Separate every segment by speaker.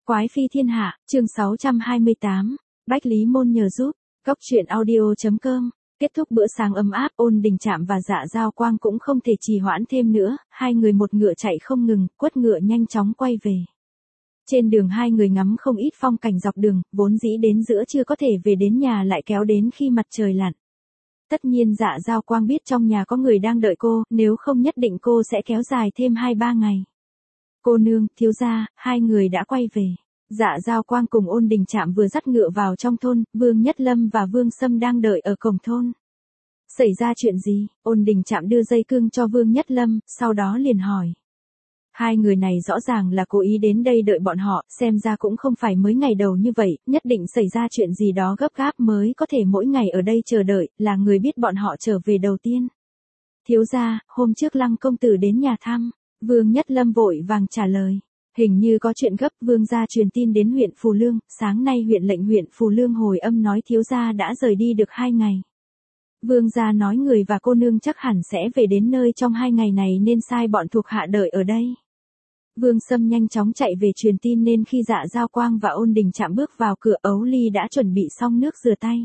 Speaker 1: Quái phi thiên hạ, chương 628, Bách Lý Môn nhờ giúp, Cốc truyện audio.com. Kết thúc bữa sáng ấm áp, Ôn Đình Trạm và Dạ Dao Quang cũng không thể trì hoãn thêm nữa, hai người một ngựa chạy không ngừng, quất ngựa nhanh chóng quay về. Trên đường hai người ngắm không ít phong cảnh dọc đường, vốn dĩ đến giữa trưa có thể về đến nhà lại kéo đến khi mặt trời lặn. Tất nhiên Dạ Dao Quang biết trong nhà có người đang đợi cô, nếu không nhất định cô sẽ kéo dài thêm 2-3 ngày. Cô nương, thiếu gia, hai người đã quay về. Dạ Dao Quang cùng Ôn Đình Trạm vừa dắt ngựa vào trong thôn, Vương Nhất Lâm và Vương Sâm đang đợi ở cổng thôn. Xảy ra chuyện gì? Ôn Đình Trạm đưa dây cương cho Vương Nhất Lâm, sau đó liền hỏi. Hai người này rõ ràng là cố ý đến đây đợi bọn họ, xem ra cũng không phải mới ngày đầu như vậy, nhất định xảy ra chuyện gì đó gấp gáp mới có thể mỗi ngày ở đây chờ đợi, là người biết bọn họ trở về đầu tiên. Thiếu gia, hôm trước Lăng công tử đến nhà thăm. Vương Nhất Lâm vội vàng trả lời. Hình như có chuyện gấp, vương gia truyền tin đến huyện Phù Lương, sáng nay huyện lệnh huyện Phù Lương hồi âm nói thiếu gia đã rời đi được 2 ngày. Vương gia nói người và cô nương chắc hẳn sẽ về đến nơi trong 2 ngày này nên sai bọn thuộc hạ đợi ở đây. Vương Sâm nhanh chóng chạy về truyền tin nên khi Dạ Dao Quang và Ôn Đình Trạm bước vào cửa, Ấu Ly đã chuẩn bị xong nước rửa tay.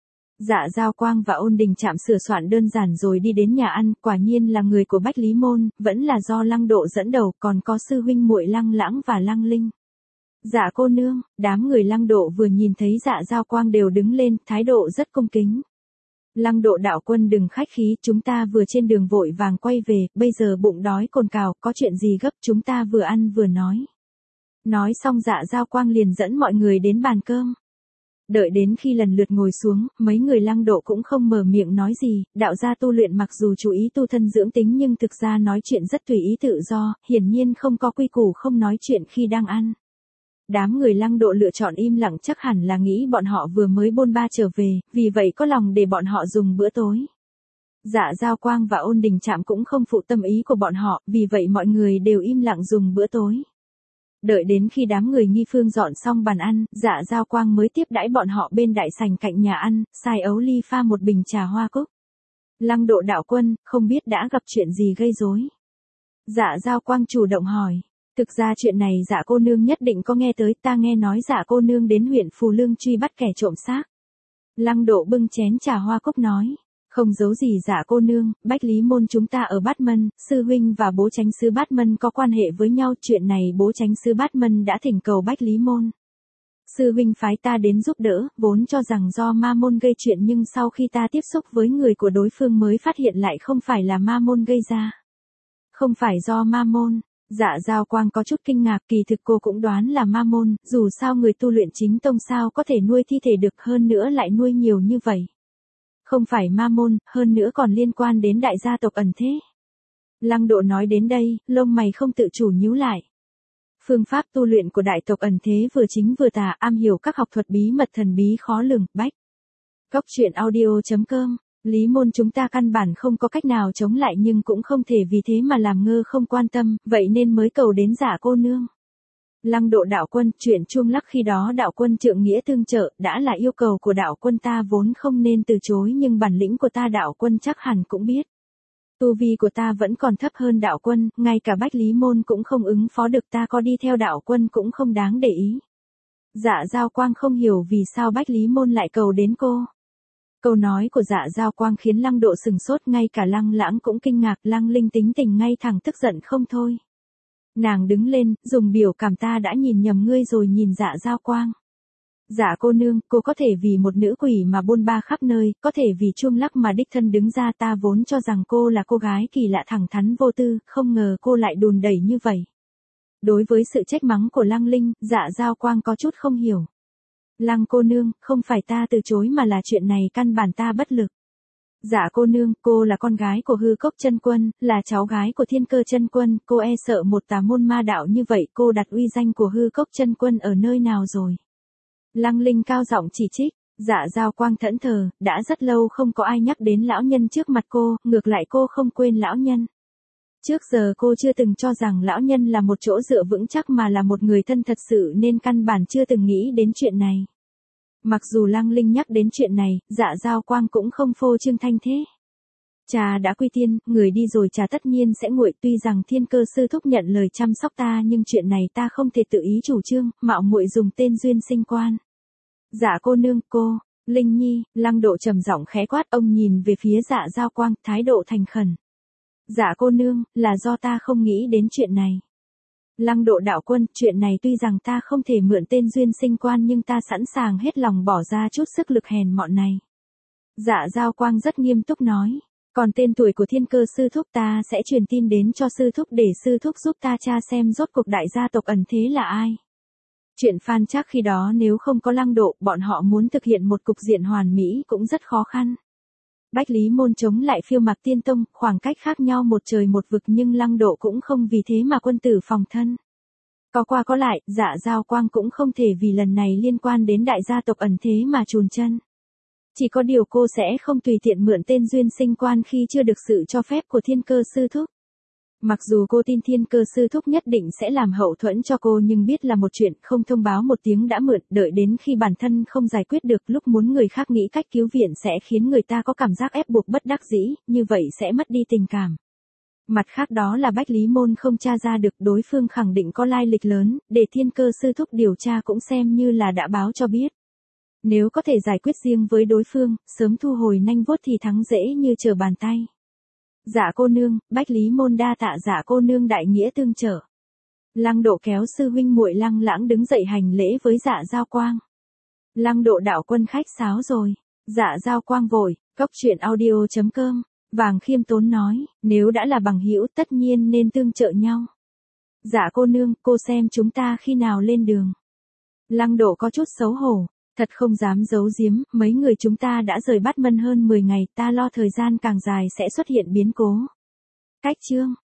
Speaker 1: Dạ Dao Quang và Ôn Đình Trạm sửa soạn đơn giản rồi đi đến nhà ăn, quả nhiên là người của Bách Lý Môn, vẫn là do Lăng Độ dẫn đầu, còn có sư huynh muội Lăng Lãng và Lăng Linh. Dạ cô nương, đám người Lăng Độ vừa nhìn thấy Dạ Dao Quang đều đứng lên, thái độ rất cung kính. Lăng Độ đạo quân đừng khách khí, chúng ta vừa trên đường vội vàng quay về, bây giờ bụng đói cồn cào, có chuyện gì gấp chúng ta vừa ăn vừa nói. Nói xong Dạ Dao Quang liền dẫn mọi người đến bàn cơm. Đợi đến khi lần lượt ngồi xuống, mấy người Lăng Độ cũng không mở miệng nói gì, đạo gia tu luyện mặc dù chú ý tu thân dưỡng tính nhưng thực ra nói chuyện rất tùy ý tự do, hiển nhiên không có quy củ không nói chuyện khi đang ăn. Đám người Lăng Độ lựa chọn im lặng chắc hẳn là nghĩ bọn họ vừa mới bôn ba trở về, vì vậy có lòng để bọn họ dùng bữa tối. Dạ Dao Quang và Ôn Đình Trạm cũng không phụ tâm ý của bọn họ, vì vậy mọi người đều im lặng dùng bữa tối. Đợi đến khi đám người Nghi Phương dọn xong bàn ăn, Dạ Dao Quang mới tiếp đãi bọn họ bên đại sảnh cạnh nhà ăn, sai Ấu Ly pha một bình trà hoa cúc. Lăng Độ đạo quân, không biết đã gặp chuyện gì gây rối. Dạ Dao Quang chủ động hỏi. Thực ra chuyện này Dạ cô nương nhất định có nghe tới, ta nghe nói Dạ cô nương đến huyện Phù Lương truy bắt kẻ trộm xác. Lăng Độ bưng chén trà hoa cúc nói. Không giấu gì Dạ cô nương, Bách Lý Môn chúng ta ở Bát Mân, sư huynh và bố chánh sứ Bát Mân có quan hệ với nhau, chuyện này bố chánh sứ Bát Mân đã thỉnh cầu Bách Lý Môn. Sư huynh phái ta đến giúp đỡ, vốn cho rằng do ma môn gây chuyện nhưng sau khi ta tiếp xúc với người của đối phương mới phát hiện lại không phải là ma môn gây ra. Không phải do ma môn. Dạ Dao Quang có chút kinh ngạc, kỳ thực cô cũng đoán là ma môn, dù sao người tu luyện chính tông sao có thể nuôi thi thể được, hơn nữa lại nuôi nhiều như vậy. Không phải ma môn, hơn nữa còn liên quan đến đại gia tộc ẩn thế. Lăng Độ nói đến đây, lông mày không tự chủ nhíu lại. Phương pháp tu luyện của đại tộc ẩn thế vừa chính vừa tà, am hiểu các học thuật bí mật thần bí khó lường, bách. Cốc truyện audio.com. Lý Môn chúng ta căn bản không có cách nào chống lại nhưng cũng không thể vì thế mà làm ngơ không quan tâm, vậy nên mới cầu đến Dạ cô nương. Lăng Độ đạo quân, chuyện Chuông Lắc khi đó đạo quân trượng nghĩa tương trợ, đã là yêu cầu của đạo quân ta vốn không nên từ chối nhưng bản lĩnh của ta đạo quân chắc hẳn cũng biết. Tu vi của ta vẫn còn thấp hơn đạo quân, ngay cả Bách Lý Môn cũng không ứng phó được, ta có đi theo đạo quân cũng không đáng để ý. Dạ Dao Quang không hiểu vì sao Bách Lý Môn lại cầu đến cô. Câu nói của Dạ Dao Quang khiến Lăng Độ sừng sốt, ngay cả Lăng Lãng cũng kinh ngạc, Lăng Linh tính tình ngay thẳng tức giận không thôi. Nàng đứng lên, dùng biểu cảm ta đã nhìn nhầm ngươi rồi nhìn Dạ Dao Quang. Dạ cô nương, cô có thể vì một nữ quỷ mà bôn ba khắp nơi, có thể vì Chuông Lắc mà đích thân đứng ra, ta vốn cho rằng cô là cô gái kỳ lạ thẳng thắn vô tư, không ngờ cô lại đùn đẩy như vậy. Đối với sự trách mắng của Lăng Linh, Dạ Dao Quang có chút không hiểu. Lăng cô nương, không phải ta từ chối mà là chuyện này căn bản ta bất lực. Dạ cô nương, cô là con gái của Hư Cốc Chân Quân, là cháu gái của Thiên Cơ Chân Quân, cô e sợ một tà môn ma đạo như vậy, cô đặt uy danh của Hư Cốc Chân Quân ở nơi nào rồi? Lăng Linh cao giọng chỉ trích. Dạ Dao Quang thẫn thờ, đã rất lâu không có ai nhắc đến lão nhân trước mặt cô, ngược lại cô không quên lão nhân. Trước giờ cô chưa từng cho rằng lão nhân là một chỗ dựa vững chắc mà là một người thân thật sự nên căn bản chưa từng nghĩ đến chuyện này. Mặc dù Lăng Linh nhắc đến chuyện này, Dạ Dao Quang cũng không phô trương thanh thế. Cha đã quy tiên, người đi rồi cha tất nhiên sẽ nguội, tuy rằng Thiên Cơ sư thúc nhận lời chăm sóc ta nhưng chuyện này ta không thể tự ý chủ trương, mạo muội dùng tên duyên sinh quan. Dạ cô nương, cô, Linh Nhi, Lăng Độ trầm giọng khẽ quát, ông nhìn về phía Dạ Giao Quang, thái độ thành khẩn. Dạ cô nương, là do ta không nghĩ đến chuyện này. Lăng Độ đạo quân, chuyện này tuy rằng ta không thể mượn tên duyên sinh quan nhưng ta sẵn sàng hết lòng bỏ ra chút sức lực hèn mọn này. Dạ Giao Quang rất nghiêm túc nói. Còn tên tuổi của Thiên Cơ sư thúc ta sẽ truyền tin đến cho sư thúc để sư thúc giúp ta tra xem rốt cuộc đại gia tộc ẩn thế là ai. Chuyện Phan Trác khi đó nếu không có Lăng Độ, bọn họ muốn thực hiện một cục diện hoàn mỹ cũng rất khó khăn. Bách Lý Môn chống lại Phiêu Mạc Tiên Tông, khoảng cách khác nhau một trời một vực nhưng Lăng Độ cũng không vì thế mà quân tử phòng thân. Có qua có lại, Dạ Giao Quang cũng không thể vì lần này liên quan đến đại gia tộc ẩn thế mà chùn chân. Chỉ có điều cô sẽ không tùy tiện mượn tên duyên sinh quan khi chưa được sự cho phép của Thiên Cơ sư thúc. Mặc dù cô tin Thiên Cơ sư thúc nhất định sẽ làm hậu thuẫn cho cô nhưng biết là một chuyện, không thông báo một tiếng đã mượn, đợi đến khi bản thân không giải quyết được, lúc muốn người khác nghĩ cách cứu viện sẽ khiến người ta có cảm giác ép buộc bất đắc dĩ, như vậy sẽ mất đi tình cảm. Mặt khác đó là Bách Lý Môn không tra ra được, đối phương khẳng định có lai lịch lớn, để Thiên Cơ sư thúc điều tra cũng xem như là đã báo cho biết. Nếu có thể giải quyết riêng với đối phương, sớm thu hồi nanh vuốt thì thắng dễ như trở bàn tay. Dạ cô nương, Bách Lý Môn đa tạ dạ cô nương đại nghĩa tương trợ. Lăng Độ kéo sư huynh muội Lăng Lãng đứng dậy hành lễ với Dạ Giao Quang. Lăng Độ đạo quân khách sáo rồi. Dạ Giao Quang vội, coctruyện.audio.com. Vàng khiêm tốn nói, nếu đã là bằng hữu tất nhiên nên tương trợ nhau. Dạ cô nương, cô xem chúng ta khi nào lên đường. Lăng Độ có chút xấu hổ. Thật không dám giấu giếm, mấy người chúng ta đã rời Bát Mân hơn 10 ngày, ta lo thời gian càng dài sẽ xuất hiện biến cố. Cách chương